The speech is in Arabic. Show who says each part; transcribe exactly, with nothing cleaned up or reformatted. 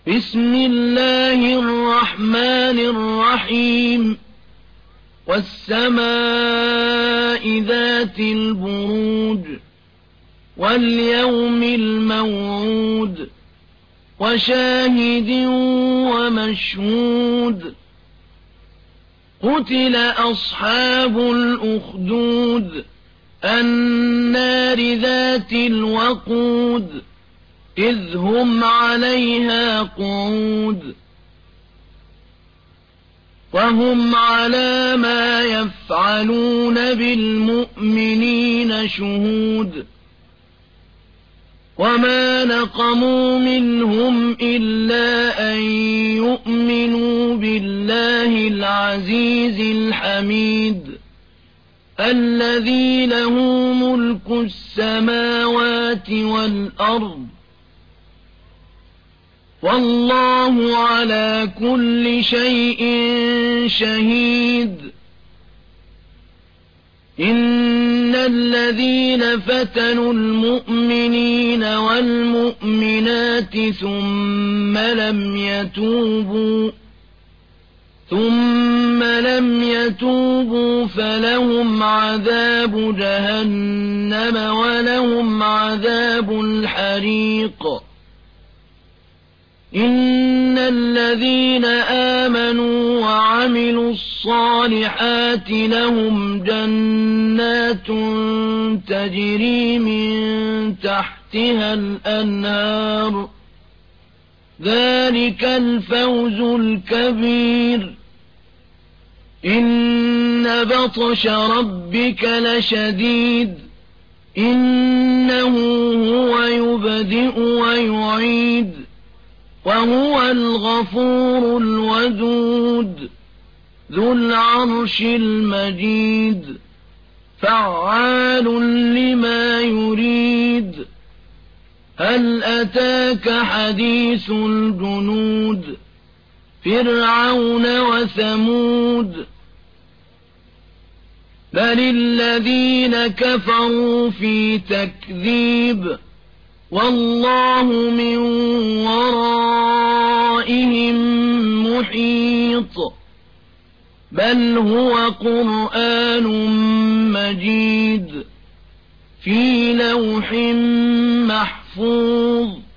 Speaker 1: بسم الله الرحمن الرحيم والسماء ذات البروج واليوم الموعود وشاهد ومشهود قتل أصحاب الأخدود النار ذات الوقود إذ هم عليها قعود وهم على ما يفعلون بالمؤمنين شهود وما نقموا منهم إلا أن يؤمنوا بالله العزيز الحميد الذي له ملك السماوات والأرض والله على كل شيء شهيد إن الذين فتنوا المؤمنين والمؤمنات ثم لم يتوبوا ثم لم يتوبوا فلهم عذاب جهنم ولهم عذاب الحريق إن الذين آمنوا وعملوا الصالحات لهم جنات تجري من تحتها الأنهار ذلك الفوز الكبير إن بطش ربك لشديد إنه هو يبدئ ويعيد وهو الغفور الودود ذو العرش المجيد فعال لما يريد هل أتاك حديث الجنود فرعون وثمود بل الذين كفروا في تكذيب والله من ورائهم محيط بل هو قرآن مجيد في لوح محفوظ